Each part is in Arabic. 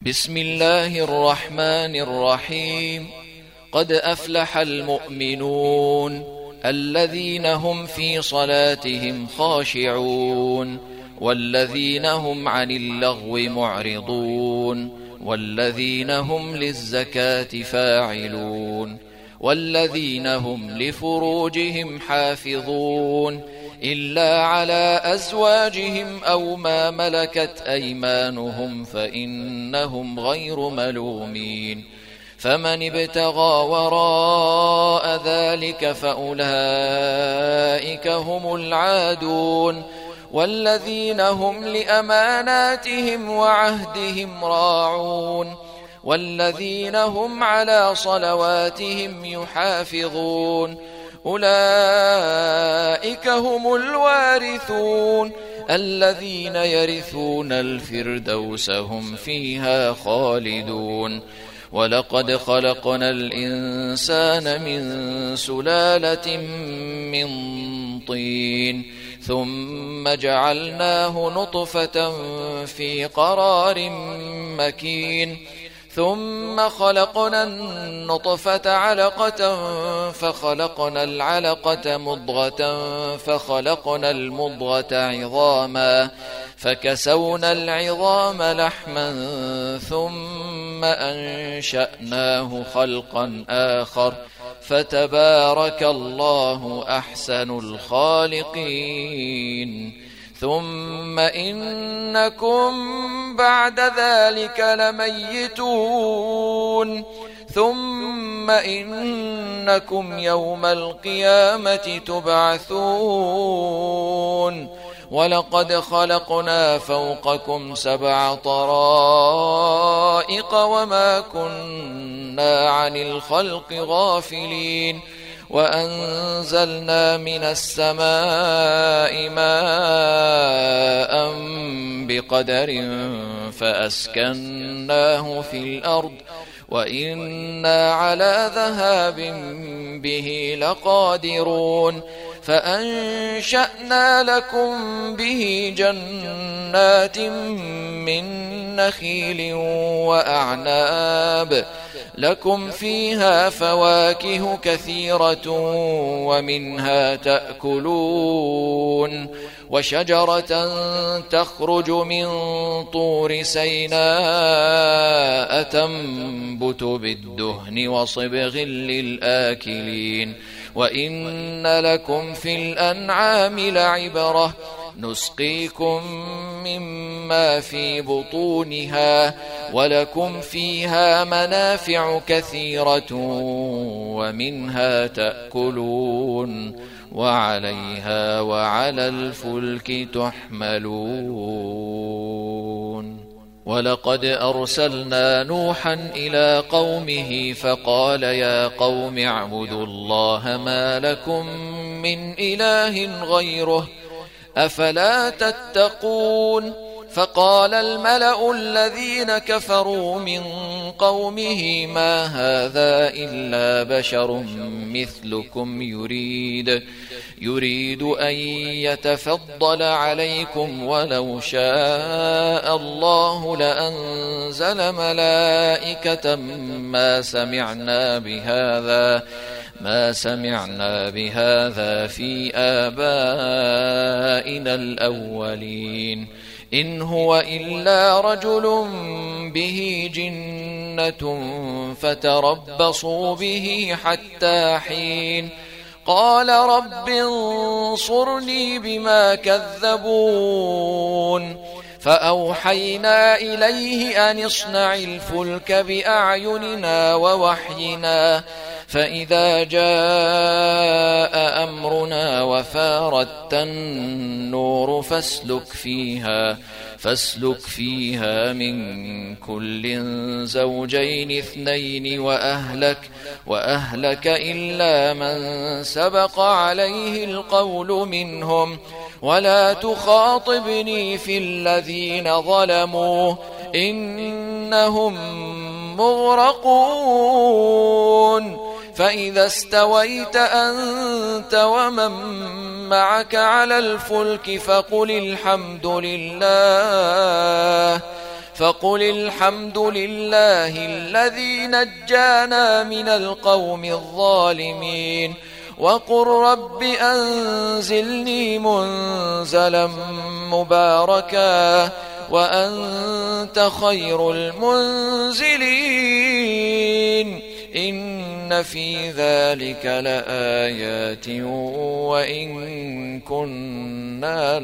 بسم الله الرحمن الرحيم. قد أفلح المؤمنون الذين هم في صلاتهم خاشعون والذين هم عن اللغو معرضون والذين هم للزكاة فاعلون والذين هم لفروجهم حافظون إلا على أزواجهم أو ما ملكت أيمانهم فإنهم غير ملومين. فمن ابتغى وراء ذلك فأولئك هم العادون والذين هم لأماناتهم وعهدهم راعون والذين هم على صلواتهم يحافظون. أولئك هم الوارثون الذين يرثون الفردوس هم فيها خالدون. ولقد خلقنا الإنسان من سلالة من طين ثم جعلناه نطفة في قرار مكين ثم خلقنا النطفة علقة فخلقنا العلقة مضغة فخلقنا المضغة عظاما فكسونا العظام لحما ثم أنشأناه خلقا آخر فتبارك الله أحسن الخالقين. ثم إنكم بعد ذلك لميتون ثم إنكم يوم القيامة تبعثون. ولقد خلقنا فوقكم 7 طرائق وما كنا عن الخلق غافلين وأنزلنا من السماء ماء بقدر فأسكناه في الأرض وإنا على ذهاب به لقادرون. فأنشأنا لكم به جنات من نخيل وأعناب لكم فيها فواكه كثيرة ومنها تأكلون. وشجرة تخرج من طور سيناء تنبت بالدهن وصبغ للآكلين. وإن لكم في الأنعام لعبرة نسقيكم مما في بطونها ولكم فيها منافع كثيرة ومنها تأكلون وعليها وعلى الفلك تحملون. ولقد أرسلنا نوحا إلى قومه فقال يا قوم اعبدوا الله ما لكم من إله غيره أفلا تتقون. فقال الملأ الذين كفروا من قومه ما هذا إلا بشر مثلكم يريد أن يتفضل عليكم ولو شاء الله لأنزل ملائكة ما سمعنا بهذا في آبائنا الأولين إن هو إلا رجل به جنة فتربصوا به حتى حين. قال رب انصرني بما كذبون. فأوحينا إليه أن اصنع الفلك بأعيننا ووحينا فإذا جاء أمرنا وفاردت النور فاسلك فيها من كل زوجين 2 وأهلك إلا من سبق عليه القول منهم ولا تخاطبني في الذين ظلموا إنهم مغرقون. فإذا استويت أنت ومن معك على الفلك فقل الحمد لله الذي نجانا من القوم الظالمين وقل رب أنزلني منزلا مباركا وأنت خير المنزلين إن في ذلك لآيات وإن كنا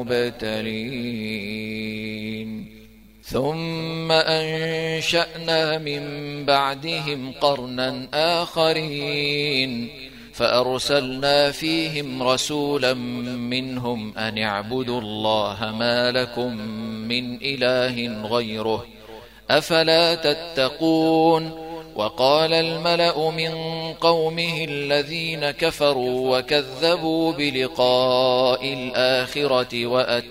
لمبتلين ثم أنشأنا من بعدهم قرنا آخرين فأرسلنا فيهم رسولا منهم أن اعبدوا الله ما لكم من إله غيره أفلا تتقون وقال الملأ من قومه الذين كفروا وكذبوا بلقاء الآخرة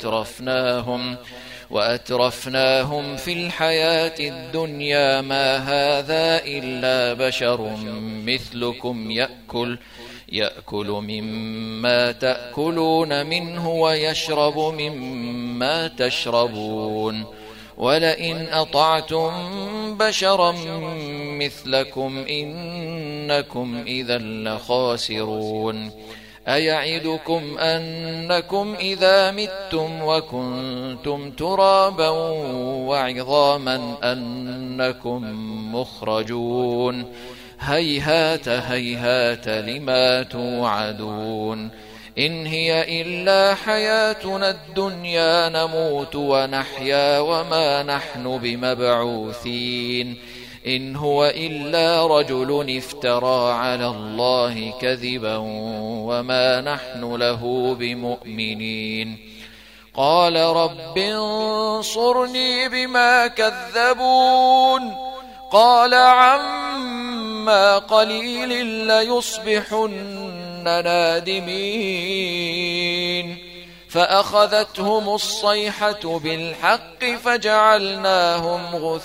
وأترفناهم في الحياة الدنيا ما هذا إلا بشر مثلكم يأكل مما تأكلون منه ويشرب مما تشربون ولئن أطعتم بشرا مثلكم إنكم إذا لخاسرون أيعدكم أنكم إذا متم وكنتم ترابا وعظاما أنكم مخرجون هيهات هيهات لما توعدون إن هي إلا حياتنا الدنيا نموت ونحيا وما نحن بمبعوثين إن هو إلا رجل افترى على الله كذبا وما نحن له بمؤمنين قال رب انصرني بما كذبون قال عما قليل ليصبحن نادمين فأخذتهم الصيحة بالحق فجعلناهم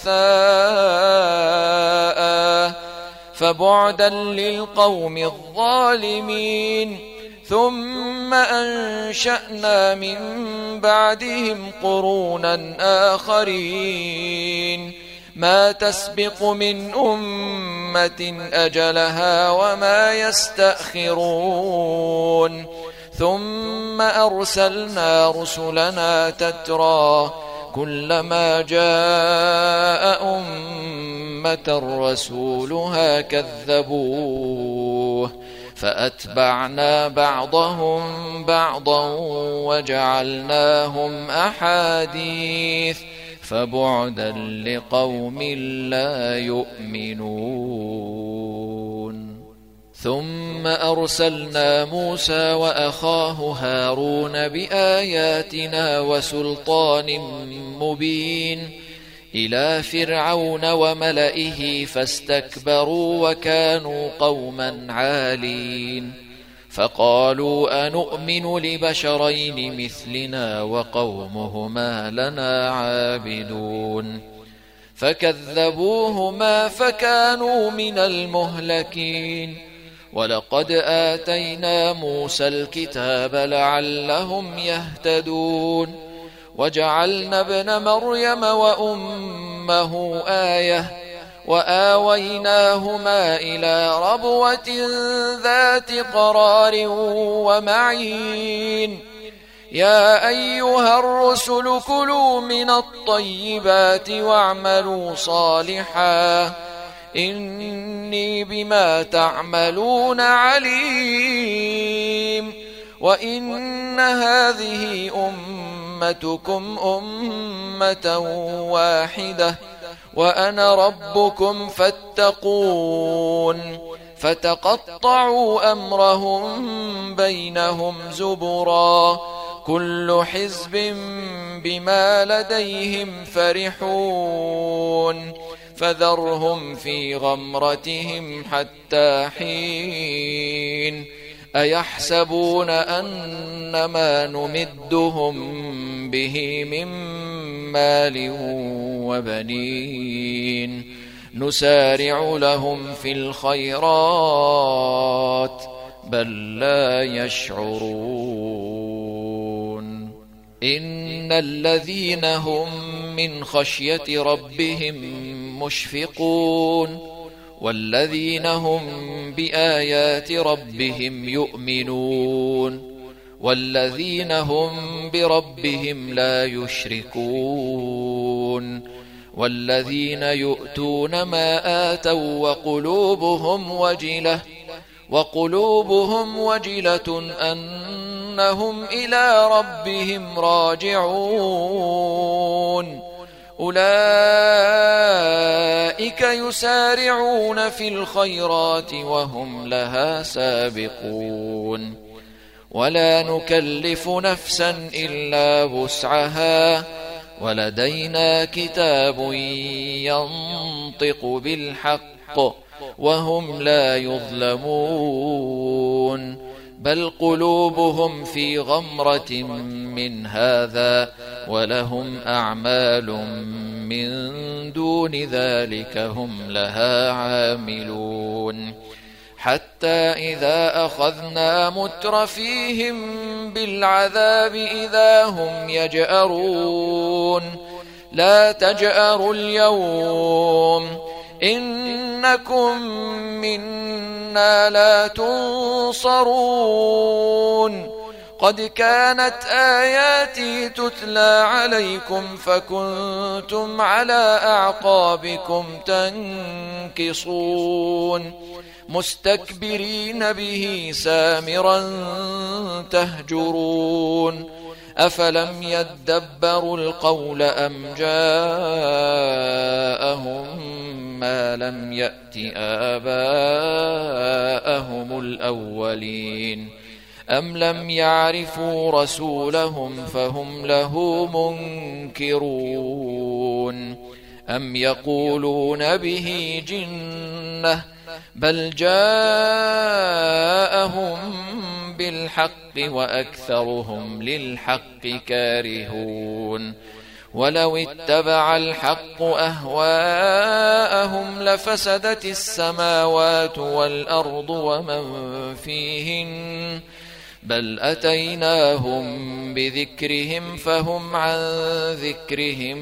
غثاء فبعدا للقوم الظالمين ثم أنشأنا من بعدهم قرونا آخرين ما تسبق من أمة أجلها وما يستأخرون ثم أرسلنا رسلنا تترى كلما جاء أمة رسولها كذبوه فأتبعنا بعضهم بعضا وجعلناهم أحاديث فبعدا لقوم لا يؤمنون ثم أرسلنا موسى وأخاه هارون بآياتنا وسلطان مبين إلى فرعون وملئه فاستكبروا وكانوا قوما عالين فقالوا أنؤمن لبشرين مثلنا وقومهما لنا عابدون فكذبوهما فكانوا من المهلكين ولقد آتينا موسى الكتاب لعلهم يهتدون وجعلنا ابن مريم وأمه آية وآويناهما إلى ربوة ذات قرار ومعين يا أيها الرسل كلوا من الطيبات واعملوا صالحا إني بما تعملون عليم وإن هذه أمتكم أمة واحدة وأنا ربكم فاتقون فتقطعوا أمرهم بينهم زبرا كل حزب بما لديهم فرحون فذرهم في غمرتهم حتى حين أيحسبون أن ما نمدهم به من مال وبنين نسارع لهم في الخيرات بل لا يشعرون إن الذين هم من خشية ربهم مشفقون والذين هم بآيات ربهم يؤمنون والذين هم بربهم لا يشركون والذين يؤتون ما آتوا وقلوبهم وجلة أنهم إلى ربهم راجعون أولئك يسارعون في الخيرات وهم لها سابقون ولا نكلف نفسا إلا وسعها ولدينا كتاب ينطق بالحق وهم لا يظلمون بل قلوبهم في غمرة من هذا ولهم أعمال من دون ذلك هم لها عاملون حتى إذا أخذنا مترفيهم بالعذاب إذا هم يجأرون لا تجأروا اليوم إنكم منا لا تنصرون قد كانت آياتي تتلى عليكم فكنتم على أعقابكم تنكصون مستكبرين به سامرا تهجرون أفلم يدبروا القول أم جاءهم ما لم يأت آباءهم الأولين أم لم يعرفوا رسولهم فهم له منكرون أم يقولون به جنة بل جاءهم بالحق وأكثرهم للحق كارهون ولو اتبع الحق أهواءهم لفسدت السماوات والأرض ومن فيهن بل أتيناهم بذكرهم فهم عن ذكرهم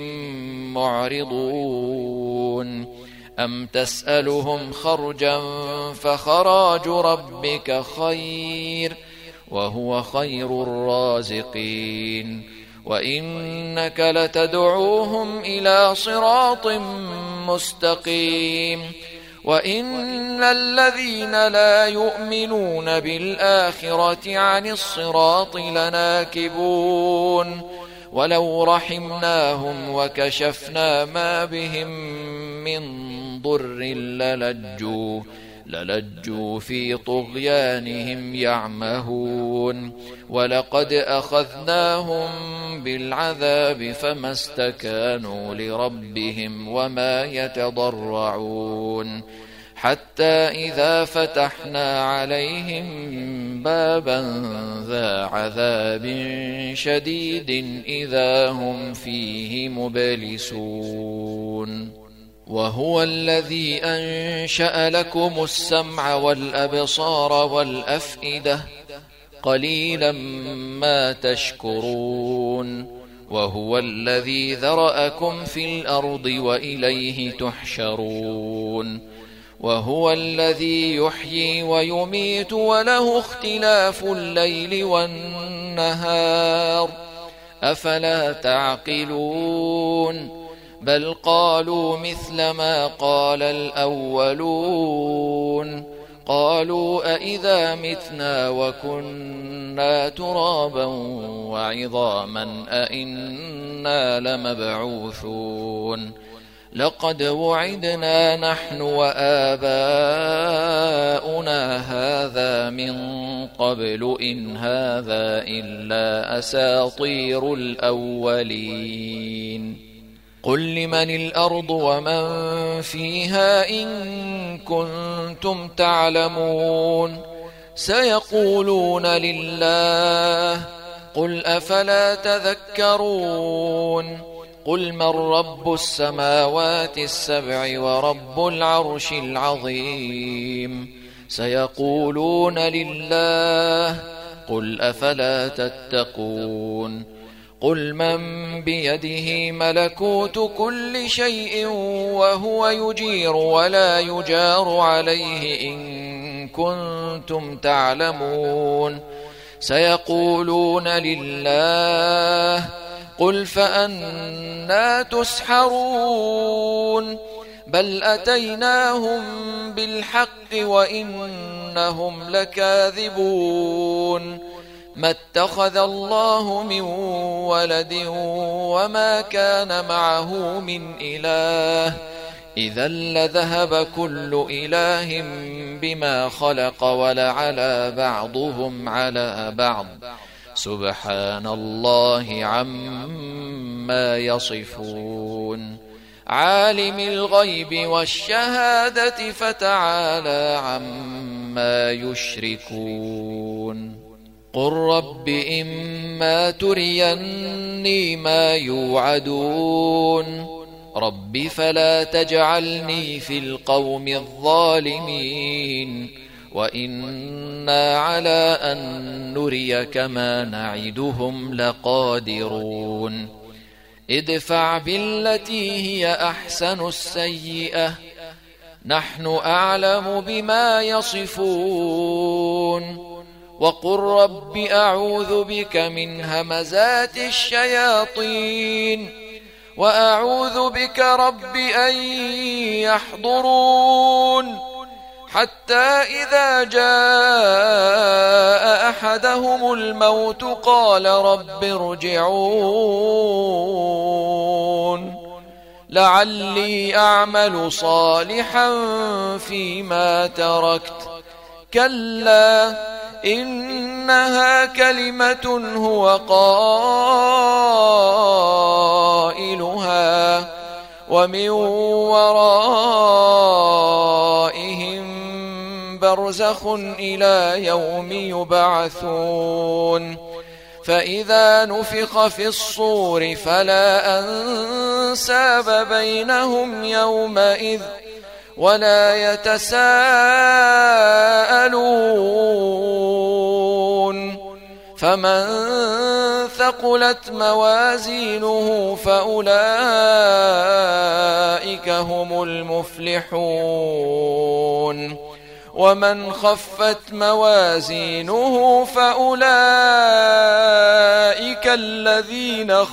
معرضون أم تسألهم خرجا فخراج ربك خير وهو خير الرازقين وإنك لتدعوهم إلى صراط مستقيم وإن الذين لا يؤمنون بالآخرة عن الصراط لناكبون ولو رحمناهم وكشفنا ما بهم من ضر للجوا في طغيانهم يعمهون ولقد أخذناهم بالعذاب فما استكانوا لربهم وما يتضرعون حتى إذا فتحنا عليهم بابا ذا عذاب شديد إذا هم فيه مبلسون وهو الذي أنشأ لكم السمع والأبصار والأفئدة قليلا ما تشكرون وهو الذي ذرأكم في الأرض وإليه تحشرون وهو الذي يحيي ويميت وله اختلاف الليل والنهار أفلا تعقلون بل قالوا مثل ما قال الأولون قالوا أئذا متنا وكنا ترابا وعظاما أئنا لمبعوثون لقد وعدنا نحن وآباؤنا هذا من قبل إن هذا إلا أساطير الأولين قل لمن الأرض ومن فيها إن كنتم تعلمون سيقولون لله قل أفلا تذكرون قل من رب السماوات السبع ورب العرش العظيم سيقولون لله قل أفلا تتقون قل من بيده ملكوت كل شيء وهو يجير ولا يجار عليه إن كنتم تعلمون سيقولون لله قل فأنى تسحرون بل أتيناهم بالحق وإنهم لكاذبون ما اتخذ الله من ولد وما كان معه من إله إذا لذهب كل إله بما خلق ولعلى بعضهم على بعض سبحان الله عما يصفون عالم الغيب والشهادة فتعالى عما يشركون قل رب إما تريني ما يوعدون رب فلا تجعلني في القوم الظالمين وإنا على أن نريك ما نعدهم لقادرون ادفع بالتي هي أحسن السيئة نحن أعلم بما يصفون وقل رب أعوذ بك من همزات الشياطين وأعوذ بك رب أن يحضرون حتى إذا جاء أحدهم الموت قال رب ارجعون لعلي أعمل صالحا فيما تركت كلا إنها كلمة هو قائلها ومن ورائهم برزخ إلى يوم يبعثون فإذا نفخ في الصور فلا أنساب بينهم يومئذ ولا يتساءلون فمن ثقلت موازينه فأولئك هم المفلحون ومن خفت موازينه فأولئك الذين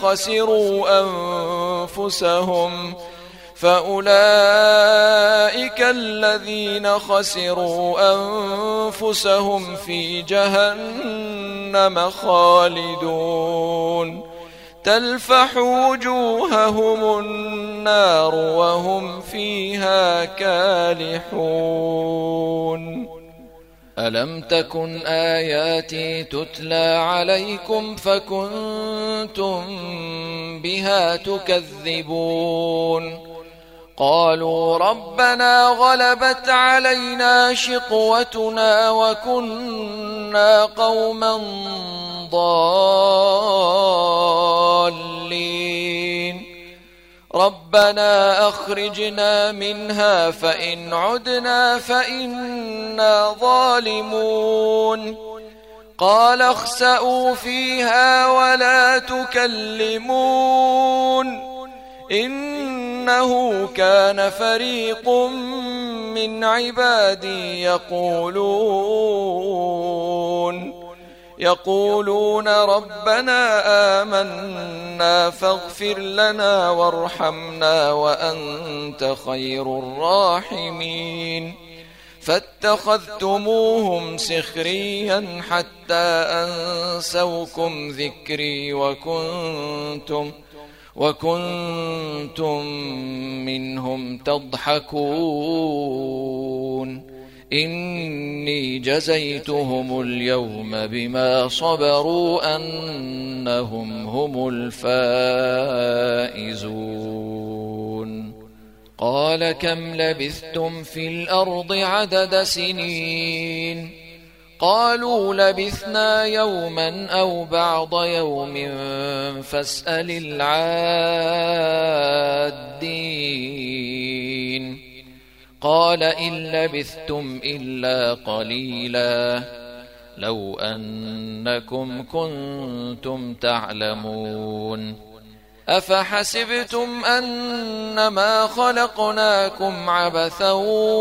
خسروا أنفسهم في جهنم خالدون تلفح وجوههم النار وهم فيها كالحون ألم تكن آياتي تتلى عليكم فكنتم بها تكذبون قالوا ربنا غلبت علينا شقوتنا وكنا قوما ضالين ربنا أخرجنا منها فإن عدنا فإنا ظالمون قال اخسئوا فيها ولا تكلمون إنه كان فريق من عبادي يقولون ربنا آمنا فاغفر لنا وارحمنا وأنت خير الراحمين فاتخذتموهم سخريا حتى أنسوكم ذكري وكنتم منهم تضحكون إني جزيتهم اليوم بما صبروا أنهم هم الفائزون قال كم لبثتم في الأرض عدد سنين قالوا لبثنا يوما أو بعض يوم فاسأل العادين قال إن لبثتم إلا قليلا لو أنكم كنتم تعلمون أفحسبتم أنما خلقناكم عبثا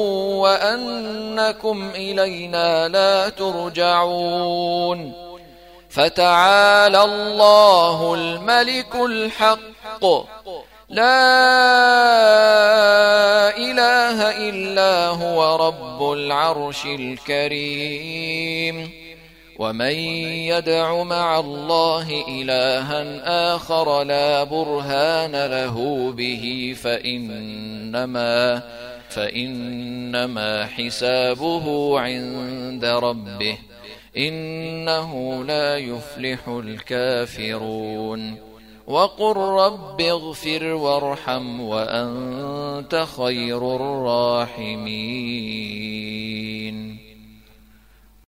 وأنكم إلينا لا ترجعون فتعالى الله الملك الحق لا إله إلا هو رب العرش الكريم ومن يدع مع الله إلها آخر لا برهان له به فإنما حسابه عند ربه إنه لا يفلح الكافرون وقل رب اغفر وارحم وأنت خير الراحمين